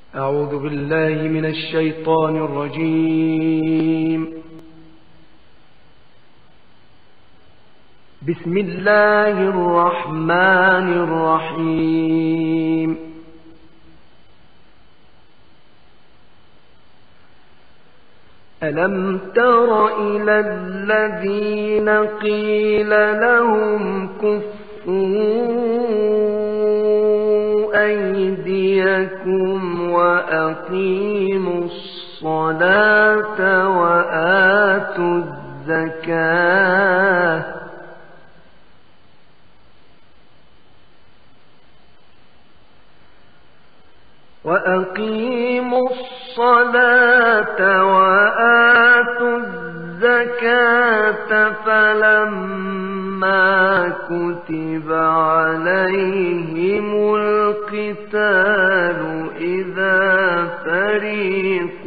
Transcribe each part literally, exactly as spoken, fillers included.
أعوذ بالله من الشيطان الرجيم. بسم الله الرحمن الرحيم. ألم تر إلى الذين قيل لهم كفوا أيديكم وأقيموا الصلاة وآتوا الزكاة وأقيموا الصلاة وآتوا الزكاة فلما كتب عليهم القتال إذا فريق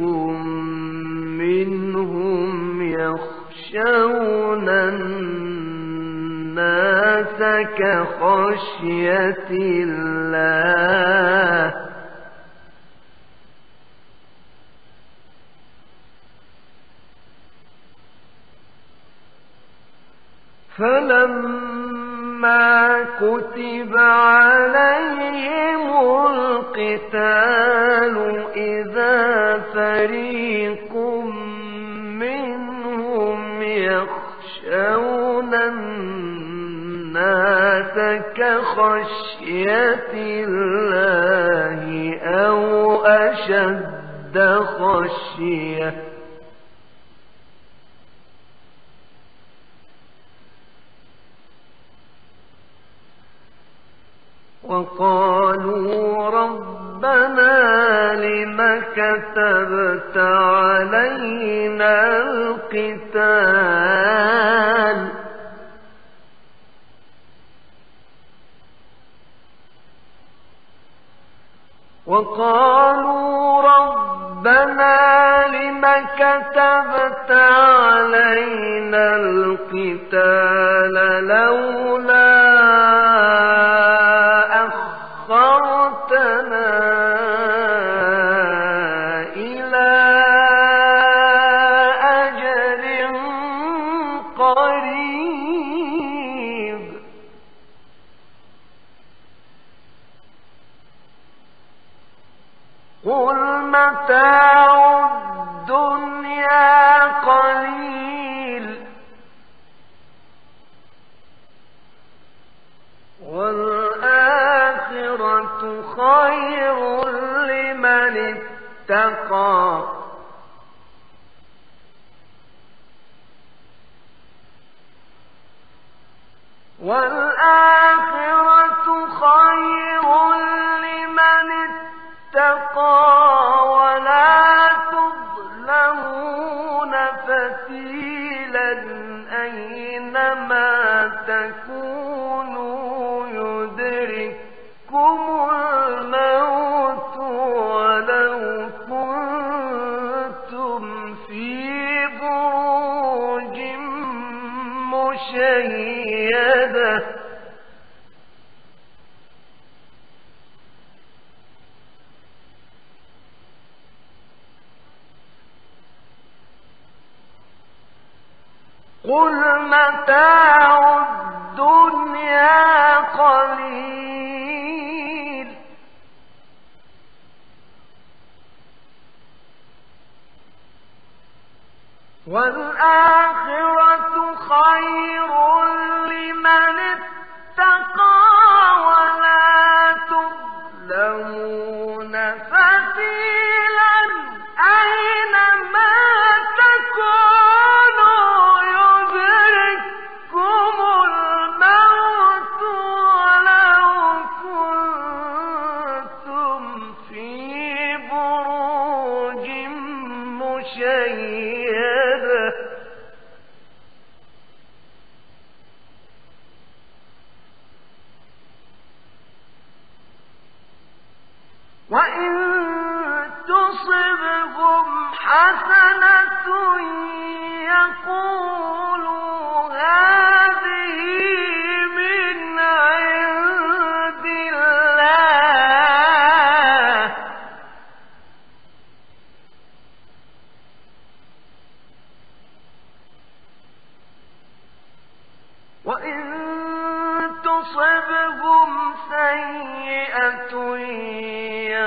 منهم يخشون الناس كخشية الله فلما كتب عليهم القتال إذا فريق منهم يخشون الناس كخشية الله أو أشد خشية وقالوا ربنا لم كتبت علينا القتال وقالوا ربنا لم كتبت علينا القتال لولا إلى أجل قريب قل متاع الدنيا قليل والآخرة خير لمن اتقى والآخرة خير لمن اتقى ولا تظلمون فتيلا أينما تكونوا يدرككم الموت ولو كنتم في بروج مشيدة قل متاع الدنيا قليل والآخرة خير لمن اتقى ولا تظلمون فتيلا أينما تكونوا يدرككم الموت ولو كنتم في بروج مشيدة وإن تصبهم حسنة يقولوا هذه من عند الله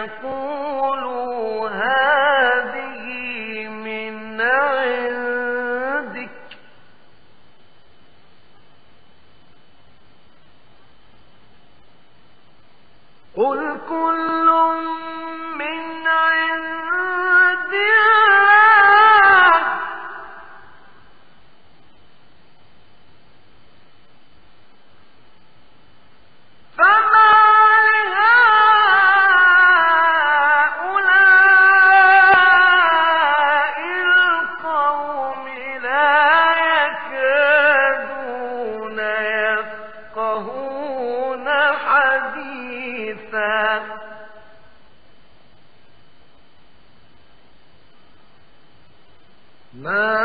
يقولوا هذه من عندك قل كل من عند الله فما لهؤلاء القوم لا يكادون يفقهون حديثا ما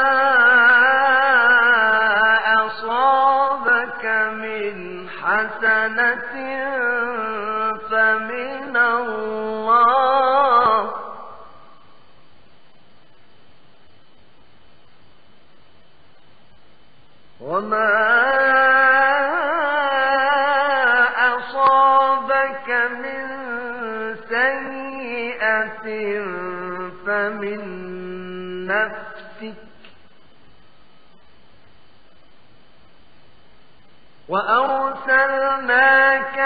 أصابك من حسنة فمن الله وما أصابك من سيئة فمن نفسك وأرسلناك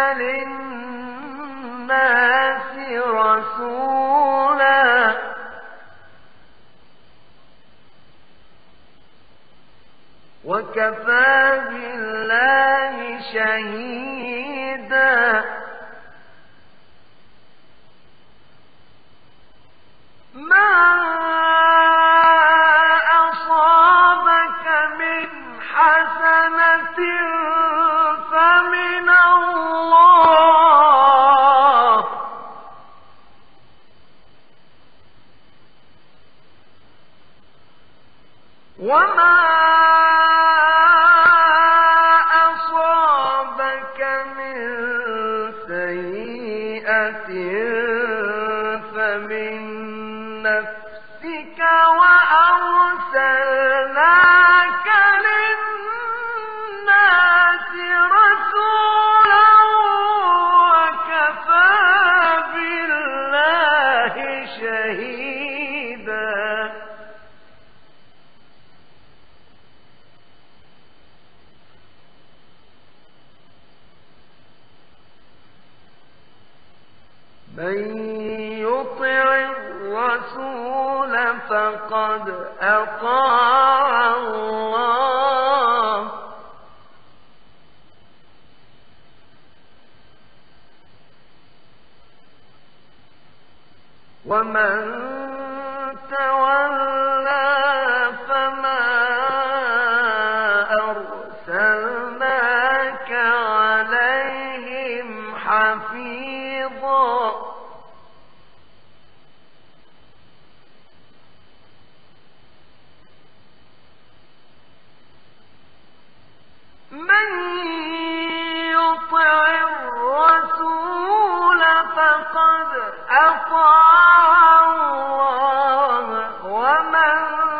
للناس رسولا وكفى بالله شهيدا ما أصابك من حسنة فمن الله وما أصابك من سيئة فمن نفسك وأرسلناك للناس رسولا وكفى بالله شهيدا من يطع الرسول فقد أطاع الله ومن تولى فما أرسلناك عليهم حفيظا من يطع الرسول فقد أطاع الله ومن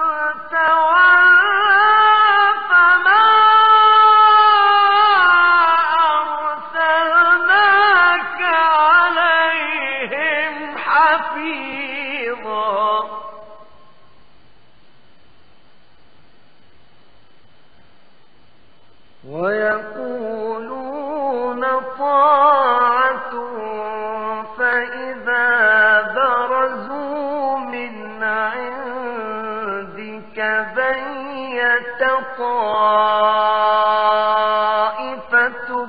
تولى فما أرسلناك عليهم حفيظا ويقولون طاعة فإذا برزوا من عندك بيت طائفة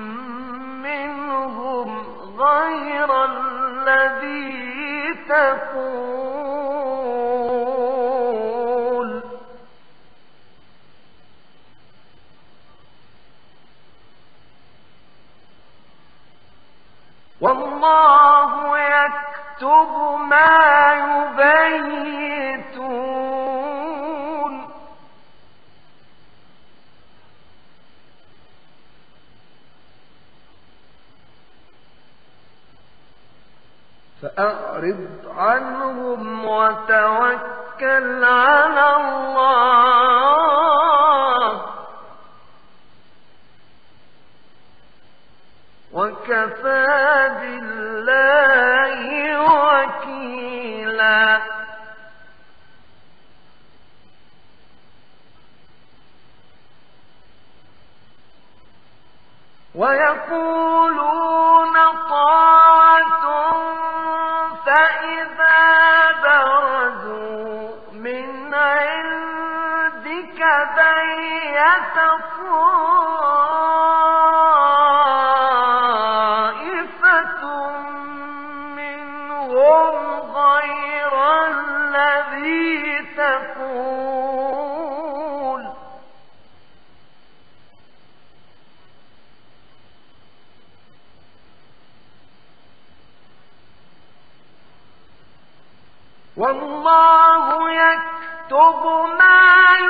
منهم غير الذي تقول والله يكتب ما يبيتون فأعرض عنهم وتوكل على الله وكفى بالله ويقولون طاعة فإذا برزوا من عندك بيت طائفة منهم غير الذي تقول والله يكتب ما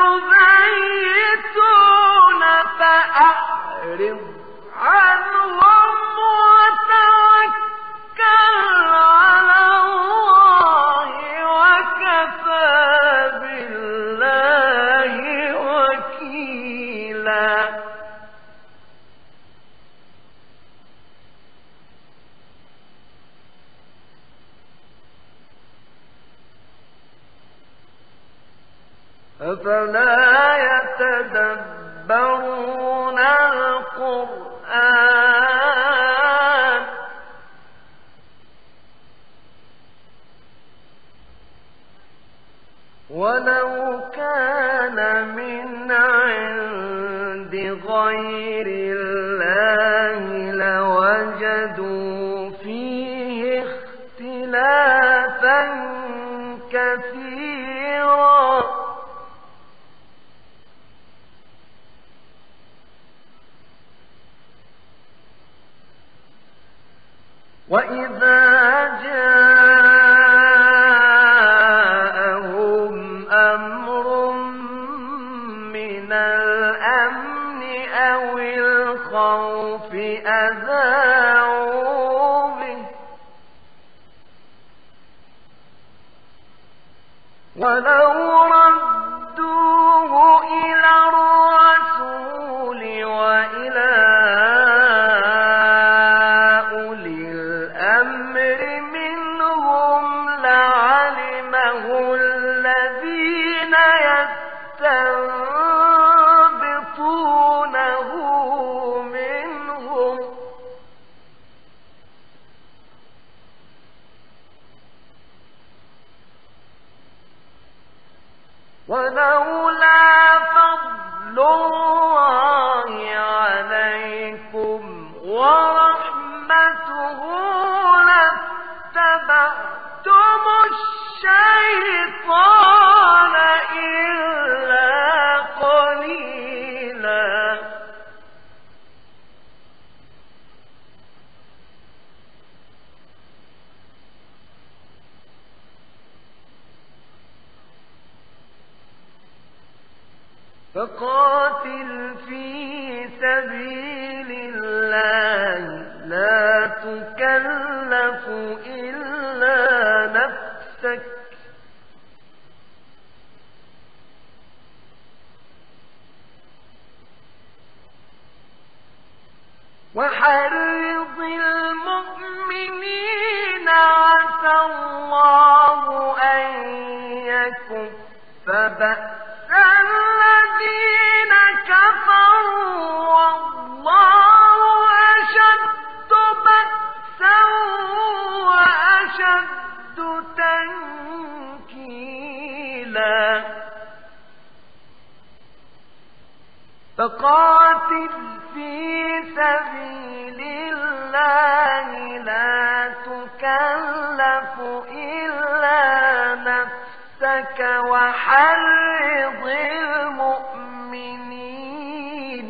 يبيتون فأعرض عنهم وتوكل على الله وكفى بالله وكيلا أفلا يتدبرون القرآن ولو كان من عند غير الله لوجدوا فيه اختلافا كثيرا وإذا جاءهم أمر من الأمن أو الخوف أذاعوا به ولو ردوه إلى الرسول وإلى يستنبطونه منهم ولولا فضل الله عليكم ورحمته لاتبعتم الشيطان إلا قليلا فقاتل في سبيل الله لا تكلف إلا نفسك وحرض المؤمنين عسى الله أن يكف بأس الذين كفروا والله أشد بأسا وأشد تنكيلا فقاتل في سبيل الله لا تكلف إلا نفسك وحرض المؤمنين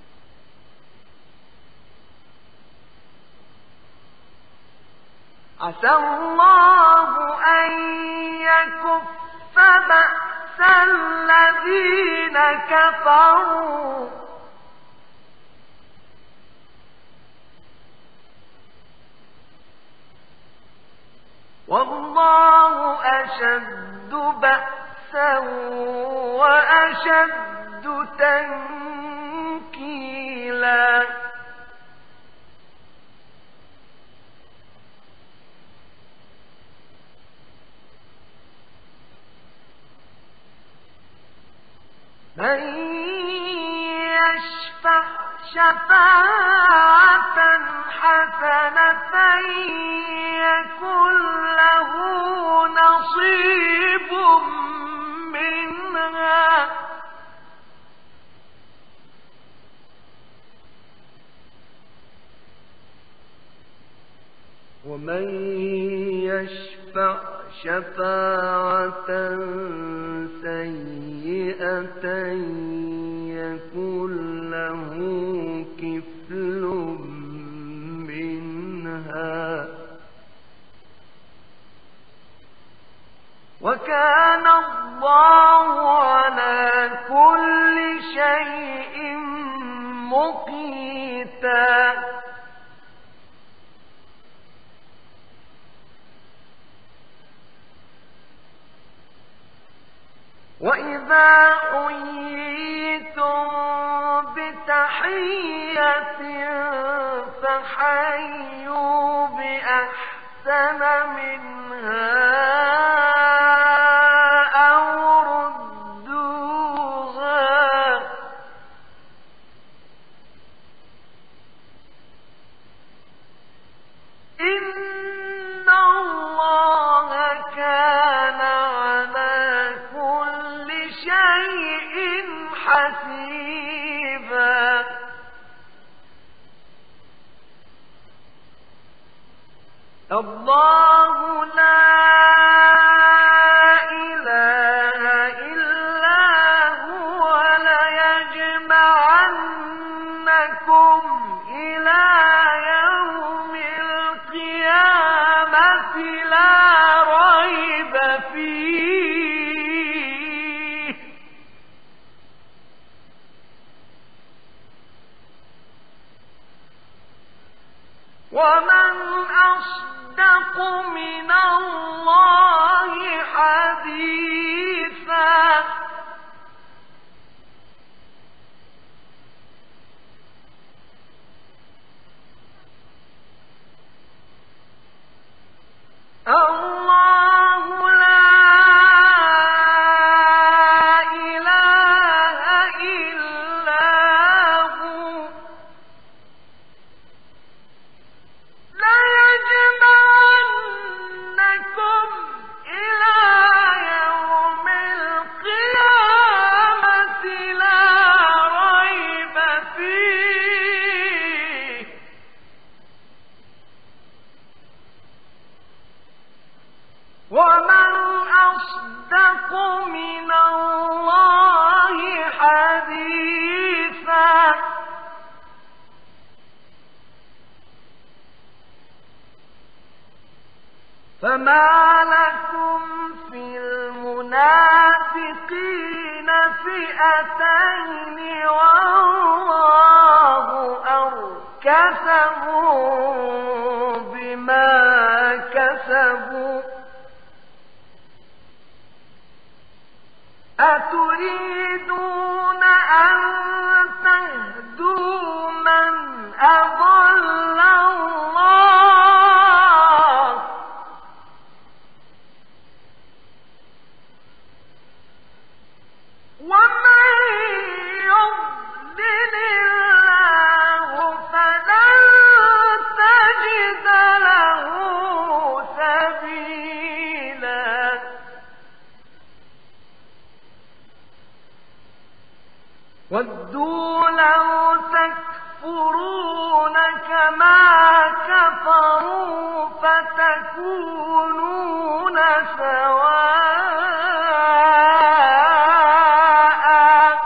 عسى الله أن يكف بأس الذين كفروا والله أشد بأسا وأشد تنكيلا من يشفع شفاعة حسنة يكن له نصيب منها ومن يشفع شفاعة سيئة يكن له كفل منها وكان الله على كل شيء مقيتا. وإذا حييتم بتحية فحيوا بأحسن منها أو ردوها إن الله كان شيء حسيبا. الله لا إله إلا هو ليجمعنكم إلى يوم القيامة لا ريب فيه ومن أصدق من الله حديثا. الله لا إله إلا هو ليجمعنكم إلى يوم القيامة لا ريب فيه ومن أصدق من الله حديثا. فما لكم في المنافقين فئتين والله أركسهم بما كسبوا أتريدون أن تهدوا من أضل الله ومن يضلل الله فلن تجد له سبيلا. ودوا لو تكفرون كما كفروا فتكونون سواء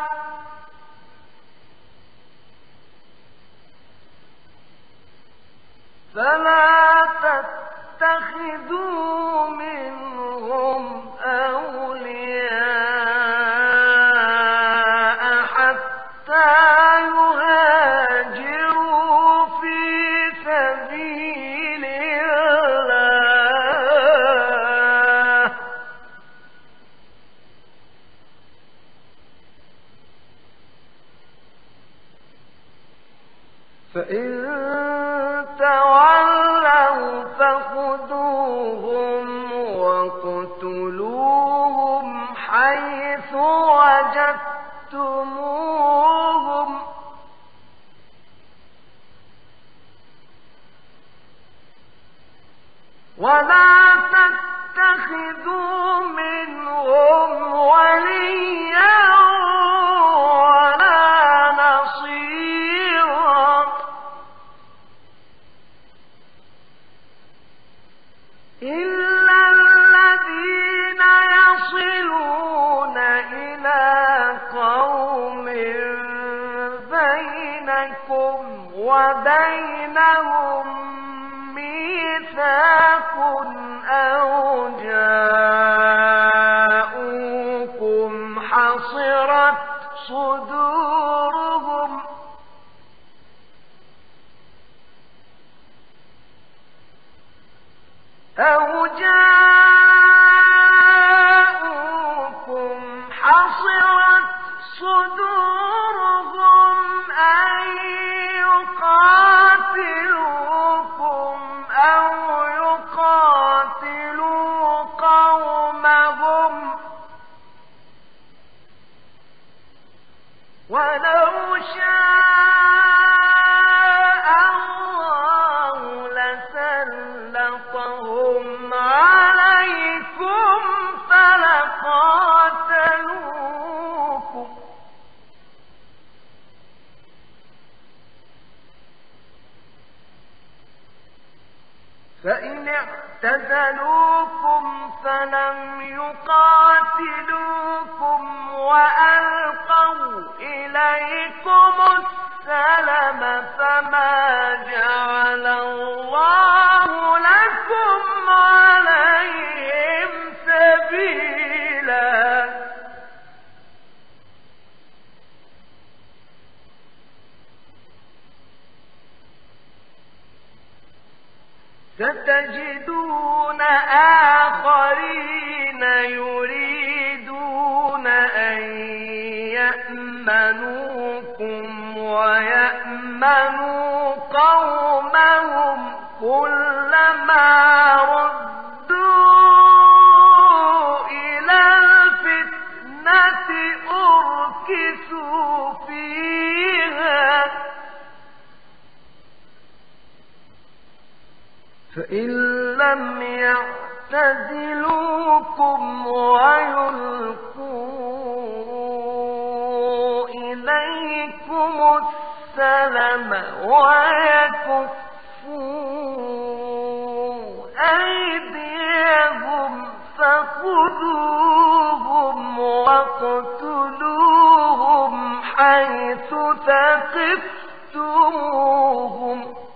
فلا تتخذوا منهم أولياء حتى يهاجروا في سبيل الله فإن تولوا فخذوهم وقتلوهم حيث وجدتموهم تتخذوا منهم وليا ولا نصيرا إلا الذين يصلون إلى قوم بينكم وبينهم ميثاق أو جاءوكم حصرت صدورهم أو جاءوكم حصرت صدورهم أن يقاتلوكم أو يقاتلوا قومهم ولو شاء الله لسلطهم عليكم فلقاتلوكم فإن اعتزلوكم فلم يقاتلوكم وألقوا إليكم السلم فما جعل الله لكم عليهم سبيلا ستجدون آخرين يريدون أن يأمنوكم ويأمنوا قومهم كلما ردوا إلى الفتنة أركسوا فيها فإن لم يعتزلوكم ويلقوا إليكم السلم ويكفوا أيديهم فخذوهم واقتلوهم حيث ثقفتموهم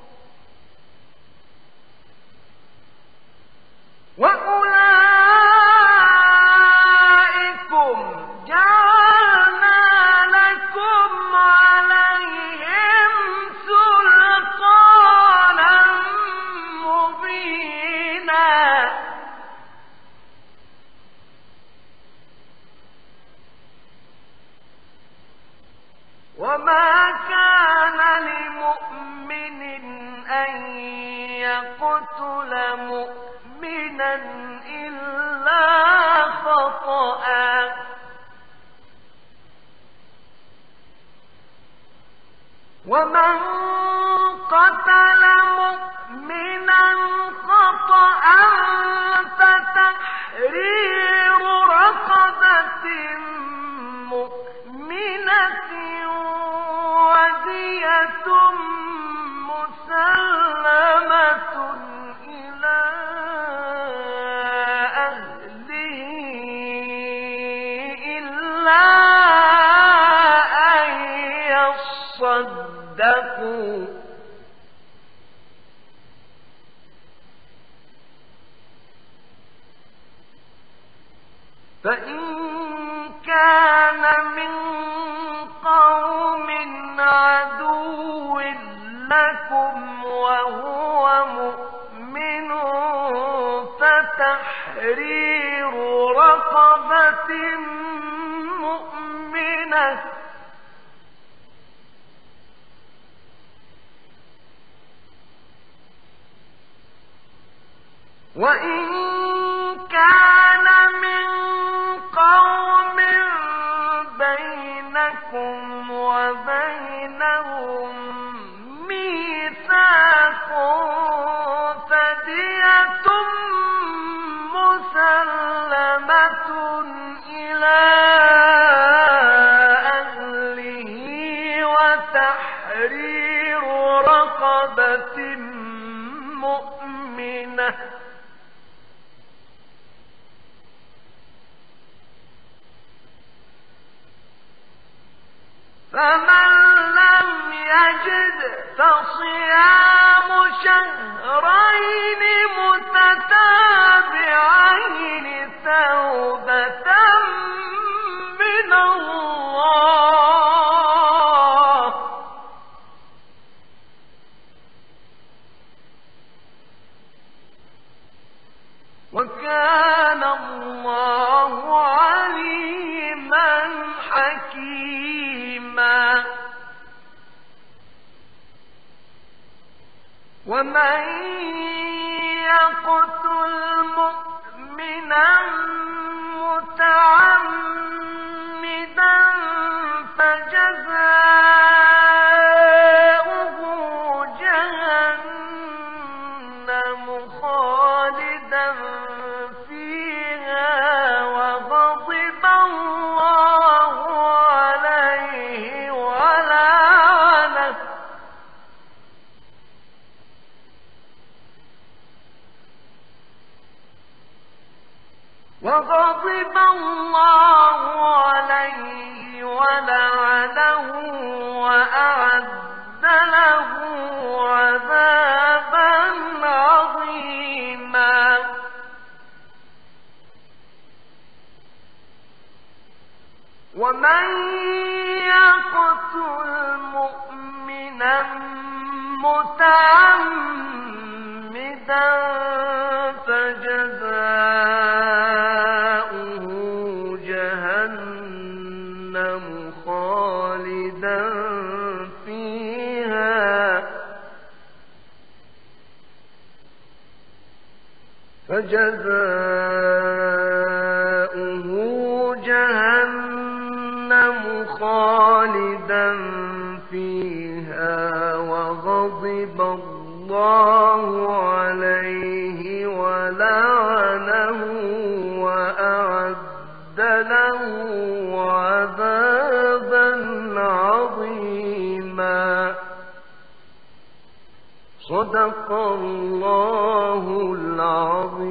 وأولئكم جعلنا لكم عليهم سلطانا مبينا وما كان لمؤمن أن يقتل مؤمنا إلا خطأ ومن قتل مؤمنا خطأ فتحرير رقبة مؤمنة ودية مسلمة إلى أهله إلا أن يصدقوا فإن كان من قوم عدو لكم وهو مؤمن فتحرير رقبة مؤمنة وإن كان من قوم بينكم وبينهم ميثاق فدية فمن لم يجد فصيام شهرين متتابعين توبة من الله وكان الله عليما حكيما. ومن يقتل مؤمنا متعمدا فجزاؤه جهنم خالدا فيها وغضب الله عليه ولعنه وغضب الله عليه ولعنه وأعد له عذابا عظيما. ومن يقتل مؤمنا متعمدا فجزاؤه جهنم خالدا فيها فجزاؤه جهنم خالدا فيها وغضب الله عليه ولعنه وأعد له عذابا عظيما. صدق الله العظيم.